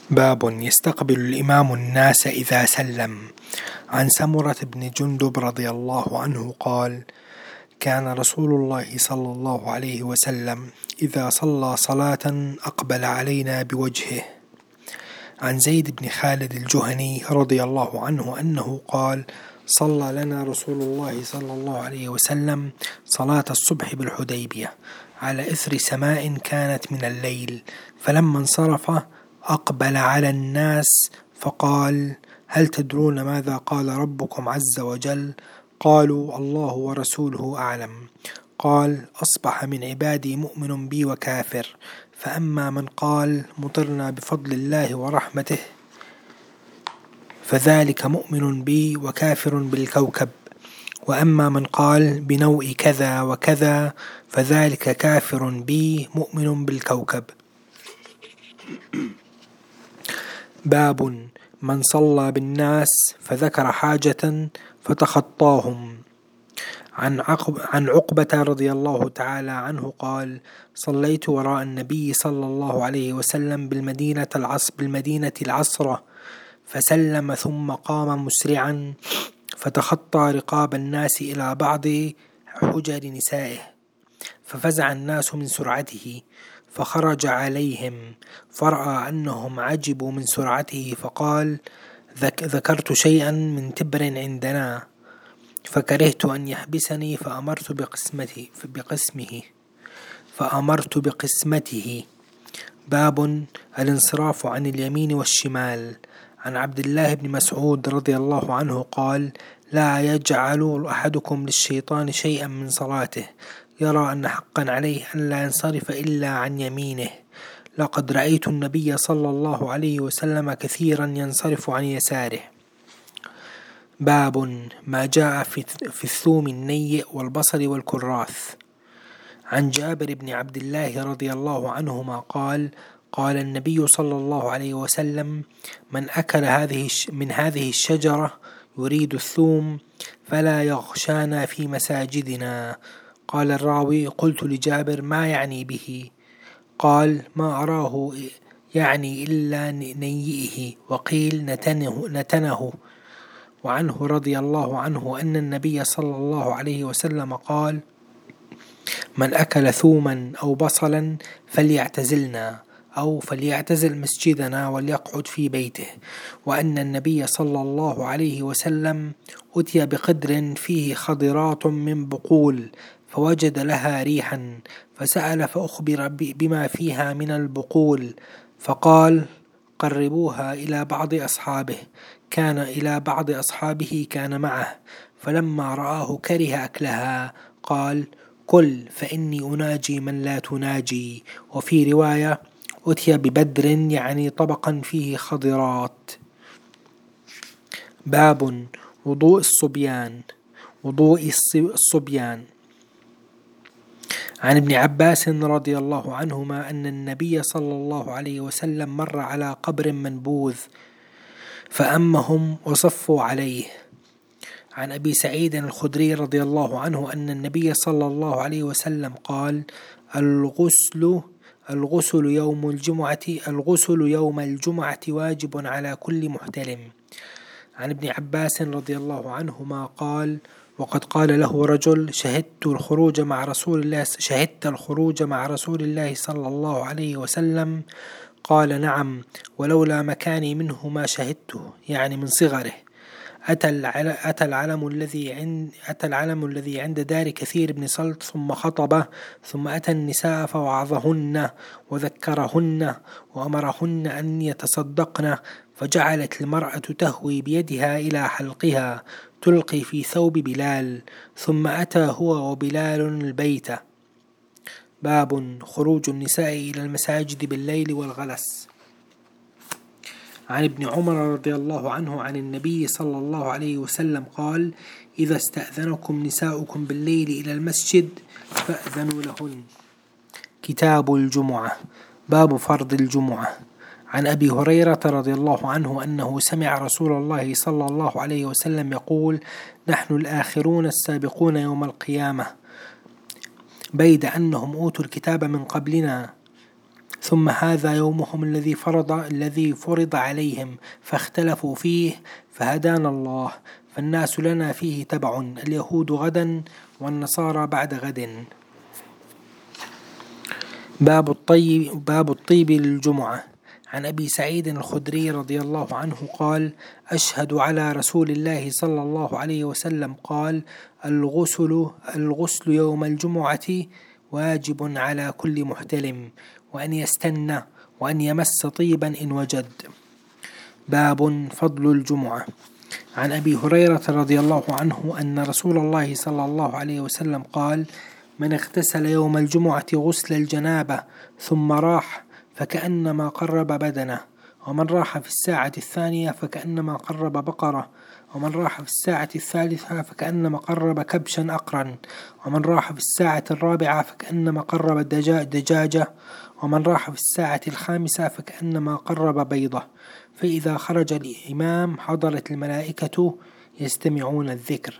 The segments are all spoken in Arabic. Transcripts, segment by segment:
باب يستقبل الإمام الناس إذا سلم. عن سمرة بن جندب رضي الله عنه قال: كان رسول الله صلى الله عليه وسلم إذا صلى صلاة أقبل علينا بوجهه. عن زيد بن خالد الجهني رضي الله عنه أنه قال: صلى لنا رسول الله صلى الله عليه وسلم صلاة الصبح بالحديبية على إثر سماء كانت من الليل، فلما انصرف أقبل على الناس فقال: هل تدرون ماذا قال ربكم عز وجل؟ قالوا: الله ورسوله أعلم. قال: أصبح من عبادي مؤمن بي وكافر، فأما من قال مطرنا بفضل الله ورحمته فذلك مؤمن بي وكافر بالكوكب، وأما من قال بنوء كذا وكذا فذلك كافر بي مؤمن بالكوكب. باب من صلى بالناس فذكر حاجة فتخطاهم. عن عقبة رضي الله تعالى عنه قال: صليت وراء النبي صلى الله عليه وسلم بالمدينة العصرة، فسلم ثم قام مسرعا فتخطى رقاب الناس إلى بعض حجر نسائه، ففزع الناس من سرعته، فخرج عليهم فرأى أنهم عجبوا من سرعته، فقال: ذكرت شيئا من تبر عندنا فكرهت أن يحبسني فأمرت بقسمته. باب الانصراف عن اليمين والشمال. عن عبد الله بن مسعود رضي الله عنه قال: لا يجعل أحدكم للشيطان شيئا من صلاته يرى أن حقا عليه أن لا ينصرف إلا عن يمينه، لقد رأيت النبي صلى الله عليه وسلم كثيرا ينصرف عن يساره. باب ما جاء في الثوم النيء والبصل والكراث. عن جابر بن عبد الله رضي الله عنهما قال: قال النبي صلى الله عليه وسلم: من أكل من هذه الشجرة يريد الثوم فلا يغشانا في مساجدنا. قال الراوي: قلت لجابر: ما يعني به؟ قال: ما أراه يعني إلا نيئه، وقيل نتنه. وعنه رضي الله عنه أن النبي صلى الله عليه وسلم قال: من أكل ثوما أو بصلا فليعتزلنا، أو فليعتزل مسجدنا وليقعد في بيته. وأن النبي صلى الله عليه وسلم أتي بقدر فيه خضرات من بقول فوجد لها ريحا، فسأل فأخبر بما فيها من البقول، فقال: قربوها إلى بعض أصحابه كان معه، فلما رآه كره أكلها قال: كل فإني أناجي من لا تناجي. وفي رواية: أتي ببدر يعني طبقا فيه خضرات. باب وضوء الصبيان. عن ابن عباس رضي الله عنهما أن النبي صلى الله عليه وسلم مر على قبر منبوذ فأمهم وصفوا عليه. عن أبي سعيد الخدري رضي الله عنه أن النبي صلى الله عليه وسلم قال: الغسل يوم الجمعة واجب على كل محتلم. عن ابن عباس رضي الله عنهما قال: وقد قال له رجل: شهدت الخروج مع رسول الله صلى الله عليه وسلم؟ قال: نعم، ولولا مكاني منه ما شهدته، يعني من صغره. أتى العلم الذي عند دار كثير بن صلت ثم خطبه، ثم أتى النساء فوعظهن وذكرهن وأمرهن أن يتصدقن، فجعلت المرأة تهوي بيدها إلى حلقها تلقي في ثوب بلال، ثم أتى هو وبلال البيت. باب خروج النساء إلى المساجد بالليل والغلس. عن ابن عمر رضي الله عنه عن النبي صلى الله عليه وسلم قال: إذا استأذنكم نساؤكم بالليل إلى المسجد فأذنوا لهن. كتاب الجمعة. باب فرض الجمعة. عن أبي هريرة رضي الله عنه أنه سمع رسول الله صلى الله عليه وسلم يقول: نحن الآخرون السابقون يوم القيامة، بيد أنهم أوتوا الكتاب من قبلنا، ثم هذا يومهم الذي فرض عليهم فاختلفوا فيه فهدانا الله، فالناس لنا فيه تبع، اليهود غدا والنصارى بعد غد. باب الطيب للجمعة. عن أبي سعيد الخدري رضي الله عنه قال: أشهد على رسول الله صلى الله عليه وسلم قال: الغسل يوم الجمعة واجب على كل محتلم، وأن يستنى وأن يمس طيبا إن وجد. باب فضل الجمعة. عن أبي هريرة رضي الله عنه أن رسول الله صلى الله عليه وسلم قال: من اغتسل يوم الجمعة غسل الجنابة ثم راح فكأنما قرب بدنه، ومن راح في الساعة الثانية فكأنما قرب بقرة، ومن راح في الساعة الثالثة فكأنما قرب كبشا أقرا، ومن راح في الساعة الرابعة فكأنما قرب دجاجة، ومن راح في الساعة الخامسة فكأنما قرب بيضة. فإذا خرج الإمام حضرت الملائكة يستمعون الذكر.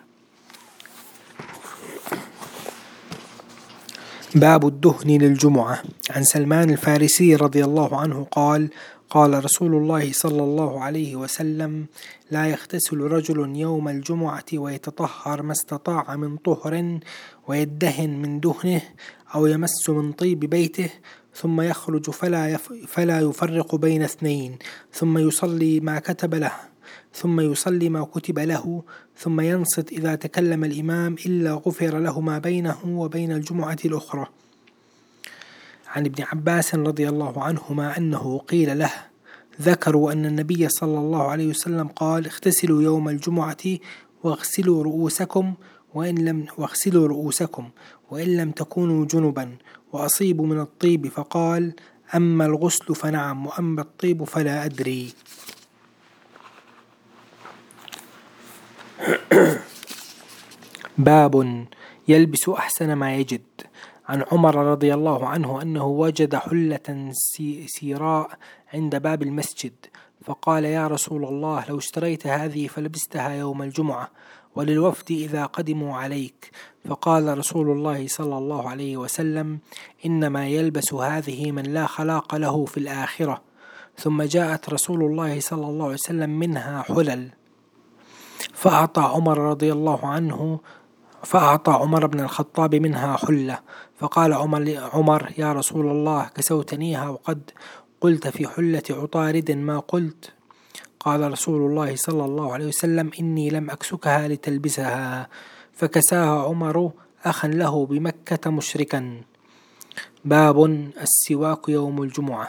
باب الدهن للجمعة. عن سلمان الفارسي رضي الله عنه قال: قال رسول الله صلى الله عليه وسلم: لا يغتسل رجل يوم الجمعة ويتطهر ما استطاع من طهر ويدهن من دهنه أو يمس من طيب بيته، ثم يخرج فلا يفرق بين اثنين، ثم يصلي ما كتب له، ثم ينصت إذا تكلم الإمام إلا غفر له ما بينه وبين الجمعة الأخرى. عن ابن عباس رضي الله عنهما أنه قيل له: ذكروا أن النبي صلى الله عليه وسلم قال: اغتسلوا يوم الجمعة واغسلوا رؤوسكم وإن لم تكونوا جنبا، وأصيبوا من الطيب، فقال: أما الغسل فنعم، وأما الطيب فلا أدري. باب يلبس أحسن ما يجد. عن عمر رضي الله عنه أنه وجد حلة سيراء عند باب المسجد، فقال: يا رسول الله، لو اشتريت هذه فلبستها يوم الجمعة وللوفد إذا قدموا عليك. فقال رسول الله صلى الله عليه وسلم: إنما يلبس هذه من لا خلاق له في الآخرة. ثم جاءت رسول الله صلى الله عليه وسلم منها حلل، فأعطى عمر بن الخطاب منها حلة، فقال عمر: يا رسول الله، كسوتنيها وقد قلت في حلة عطارد ما قلت. قال رسول الله صلى الله عليه وسلم: إني لم أكسكها لتلبسها. فكساها عمر أخا له بمكة مشركا. باب السواك يوم الجمعة.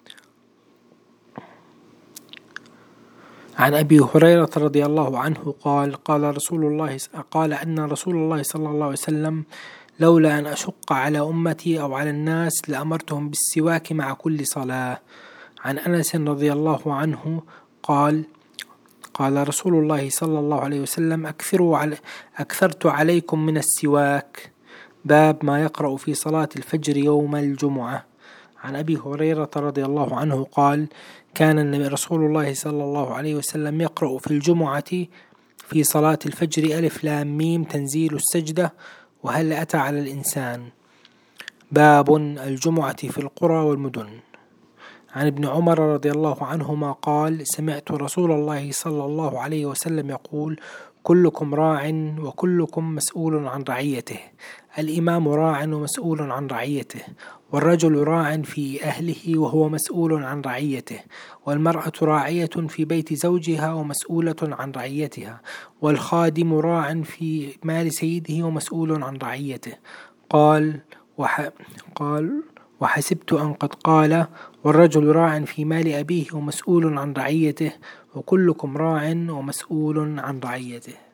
عن أبي هريرة رضي الله عنه قال: قال أن رسول الله صلى الله عليه وسلم: لولا أن أشق على أمتي أو على الناس لأمرتهم بالسواك مع كل صلاة. عن أنس رضي الله عنه قال: قال رسول الله صلى الله عليه وسلم: أكثرت عليكم من السواك. باب ما يقرأ في صلاة الفجر يوم الجمعة. عن أبي هريرة رضي الله عنه قال: كان رسول الله صلى الله عليه وسلم يقرأ في الجمعة في صلاة الفجر ألف لام ميم تنزيل السجدة وهل أتى على الإنسان. باب الجمعة في القرى والمدن. عن ابن عمر رضي الله عنهما قال: سمعت رسول الله صلى الله عليه وسلم يقول: كلكم راع وكلكم مسؤول عن رعيته، الإمام راع ومسؤول عن رعيته، والرجل راع في أهله وهو مسؤول عن رعيته، والمرأة راعية في بيت زوجها ومسؤولة عن رعيتها، والخادم راع في مال سيده ومسؤول عن رعيته. قال وحسبت أن قد قال: والرجل راع في مال أبيه ومسؤول عن رعيته، وكلكم راع ومسؤول عن رعيته.